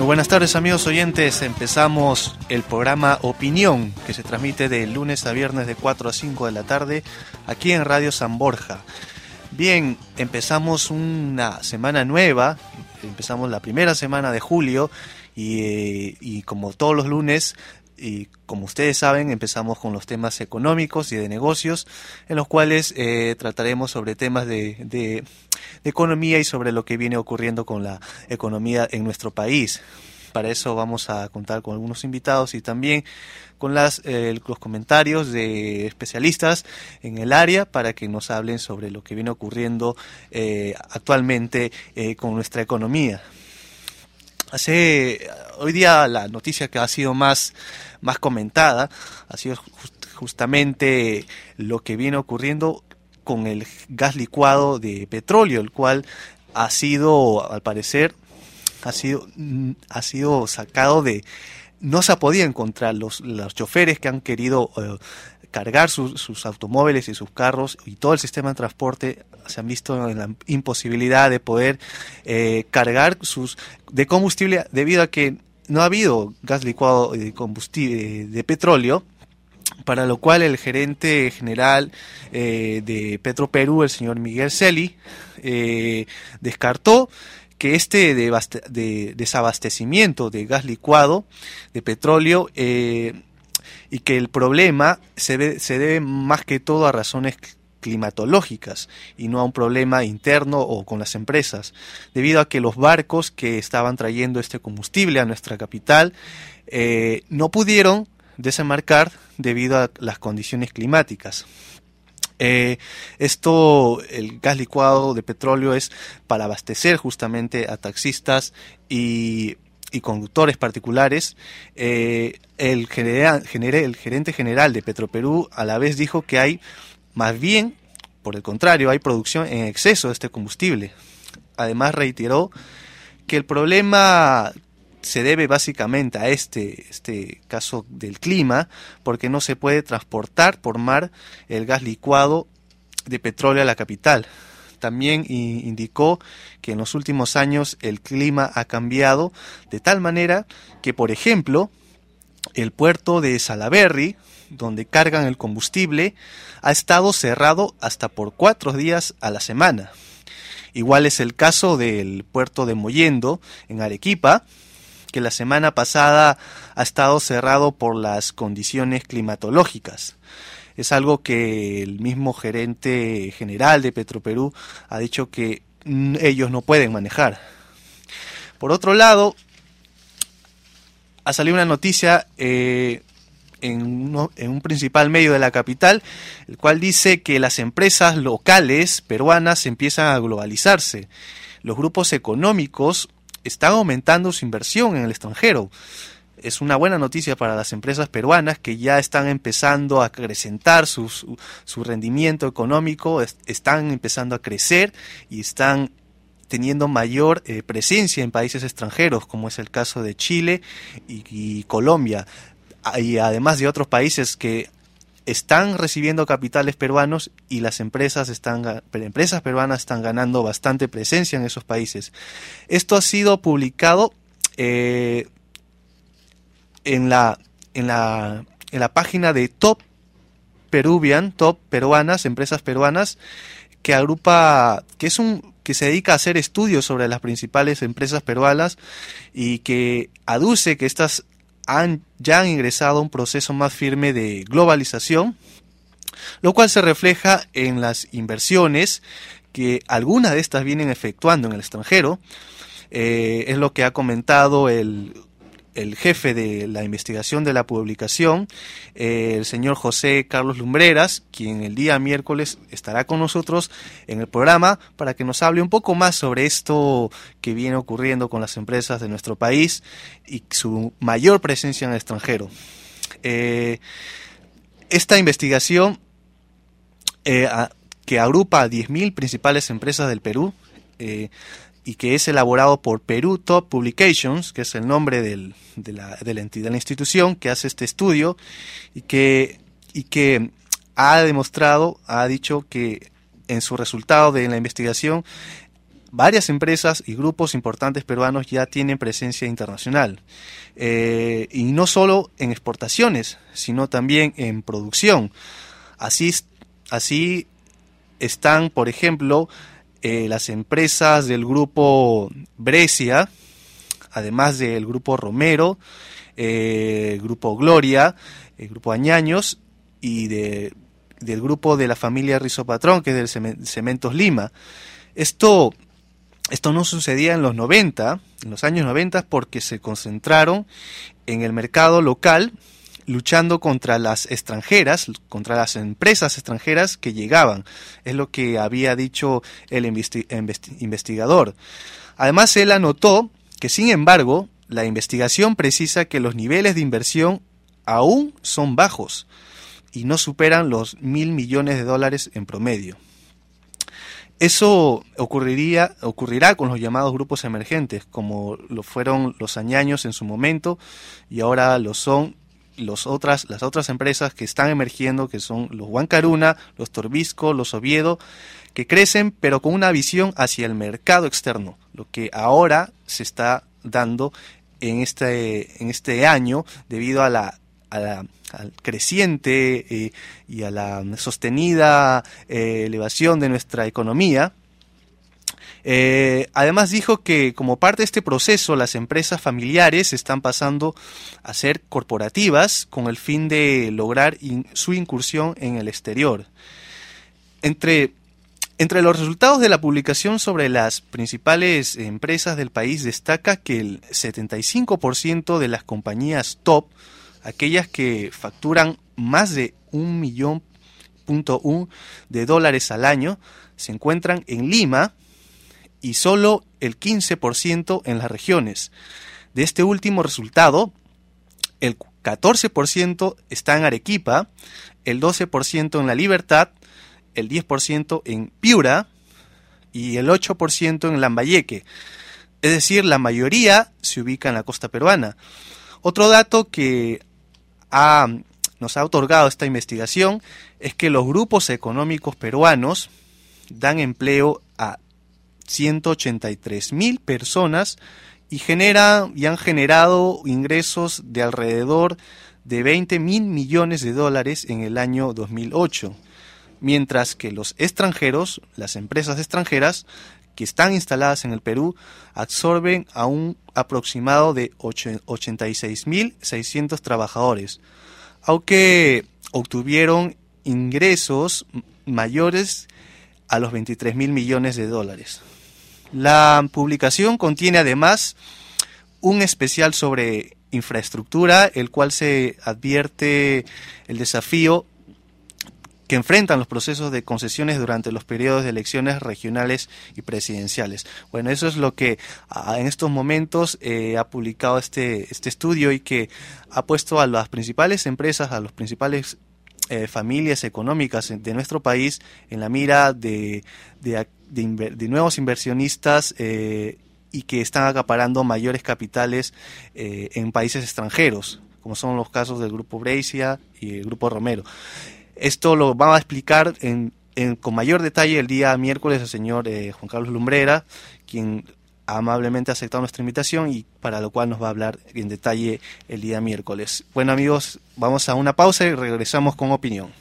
Muy buenas tardes, amigos oyentes. Empezamos el programa Opinión, que se transmite de lunes a viernes de 4 a 5 de la tarde aquí en Radio San Borja. Bien, empezamos una semana nueva, empezamos la primera semana de julio y como todos los lunes, y como ustedes saben, empezamos con los temas económicos y de negocios, en los cuales trataremos sobre temas de economía y sobre lo que viene ocurriendo con la economía en nuestro país. Para eso vamos a contar con algunos invitados y también con los comentarios de especialistas en el área para que nos hablen sobre lo que viene ocurriendo actualmente con nuestra economía. Hoy día la noticia que ha sido más comentada ha sido justamente lo que viene ocurriendo con el gas licuado de petróleo, el cual ha sido, al parecer, ha sido sacado de... No se ha podido encontrar los choferes que han querido cargar sus automóviles y sus carros y todo el sistema de transporte se han visto en la imposibilidad de poder cargar de combustible debido a que no ha habido gas licuado de combustible de petróleo, para lo cual el gerente general de Petroperú, el señor Miguel Celi, descartó que este desabastecimiento de gas licuado de petróleo y que el problema se debe más que todo a razones climatológicas y no a un problema interno o con las empresas, debido a que los barcos que estaban trayendo este combustible a nuestra capital no pudieron desembarcar debido a las condiciones climáticas. El gas licuado de petróleo es para abastecer justamente a taxistas y conductores particulares. El gerente general de Petroperú a la vez dijo que hay, más bien, por el contrario, hay producción en exceso de este combustible. Además reiteró que el problema se debe básicamente a este caso del clima, porque no se puede transportar por mar el gas licuado de petróleo a la capital. También indicó que en los últimos años el clima ha cambiado de tal manera que, por ejemplo, el puerto de Salaberry, donde cargan el combustible, ha estado cerrado hasta por 4 días a la semana. Igual es el caso del puerto de Mollendo, en Arequipa, que la semana pasada ha estado cerrado por las condiciones climatológicas. Es algo que el mismo gerente general de Petroperú ha dicho que ellos no pueden manejar. Por otro lado, ha salido una noticia en un principal medio de la capital, el cual dice que las empresas locales peruanas empiezan a globalizarse. Los grupos económicos están aumentando su inversión en el extranjero. Es una buena noticia para las empresas peruanas que ya están empezando a acrecentar su rendimiento económico, están empezando a crecer y están teniendo mayor presencia en países extranjeros, como es el caso de Chile y Colombia, y además de otros países que están recibiendo capitales peruanos y las empresas peruanas están ganando bastante presencia en esos países. Esto ha sido publicado en la página de Top Peruanas, empresas peruanas, que agrupa, que se dedica a hacer estudios sobre las principales empresas peruanas y que aduce que estas ya han ingresado a un proceso más firme de globalización, lo cual se refleja en las inversiones que algunas de estas vienen efectuando en el extranjero. Es lo que ha comentado el jefe de la investigación de la publicación, el señor José Carlos Lumbreras, quien el día miércoles estará con nosotros en el programa para que nos hable un poco más sobre esto que viene ocurriendo con las empresas de nuestro país y su mayor presencia en el extranjero. Esta investigación que agrupa a 10.000 principales empresas del Perú, y que es elaborado por Perú Top Publications, que es el nombre de la entidad, de la institución que hace este estudio, y que ha dicho que en su resultado de la investigación varias empresas y grupos importantes peruanos ya tienen presencia internacional. Y no solo en exportaciones, sino también en producción. Así están, por ejemplo, las empresas del grupo Brescia, además del grupo Romero, el grupo Gloria, el grupo Añaños y del grupo de la familia Rizopatrón, que es del Cementos Lima. Esto no sucedía en los años 90, porque se concentraron en el mercado local, luchando contra las extranjeras, contra las empresas extranjeras que llegaban. Es lo que había dicho el investigador. Además, él anotó que, sin embargo, la investigación precisa que los niveles de inversión aún son bajos y no superan los $1.000 millones en promedio. Eso ocurrirá con los llamados grupos emergentes, como lo fueron los Añaños en su momento, y ahora lo son las otras empresas que están emergiendo, que son los Huancaruna, los Torbisco, los Oviedo, que crecen pero con una visión hacia el mercado externo, lo que ahora se está dando en este año debido al creciente y a la sostenida elevación de nuestra economía. Además dijo que como parte de este proceso las empresas familiares están pasando a ser corporativas con el fin de lograr su incursión en el exterior. Entre los resultados de la publicación sobre las principales empresas del país destaca que el 75% de las compañías top, aquellas que facturan más de $1.1 millón al año, se encuentran en Lima y solo el 15% en las regiones. De este último resultado, el 14% está en Arequipa, el 12% en La Libertad, el 10% en Piura y el 8% en Lambayeque. Es decir, la mayoría se ubica en la costa peruana. Otro dato que nos ha otorgado esta investigación es que los grupos económicos peruanos dan empleo a 183.000 personas y han generado ingresos de alrededor de $20.000 millones en el año 2008, mientras que los extranjeros, las empresas extranjeras que están instaladas en el Perú, absorben a un aproximado de 86.600 trabajadores, aunque obtuvieron ingresos mayores a los $23.000 millones. La publicación contiene además un especial sobre infraestructura, el cual se advierte el desafío que enfrentan los procesos de concesiones durante los periodos de elecciones regionales y presidenciales. Bueno, eso es lo que en estos momentos ha publicado este estudio, y que ha puesto a las principales empresas, a los principales familias económicas de nuestro país en la mira de nuevos inversionistas y que están acaparando mayores capitales en países extranjeros, como son los casos del Grupo Brescia y el Grupo Romero. Esto lo va a explicar con mayor detalle el día miércoles el señor Juan Carlos Lumbrera, quien amablemente ha aceptado nuestra invitación y para lo cual nos va a hablar en detalle el día miércoles. Bueno, amigos, vamos a una pausa y regresamos con opinión.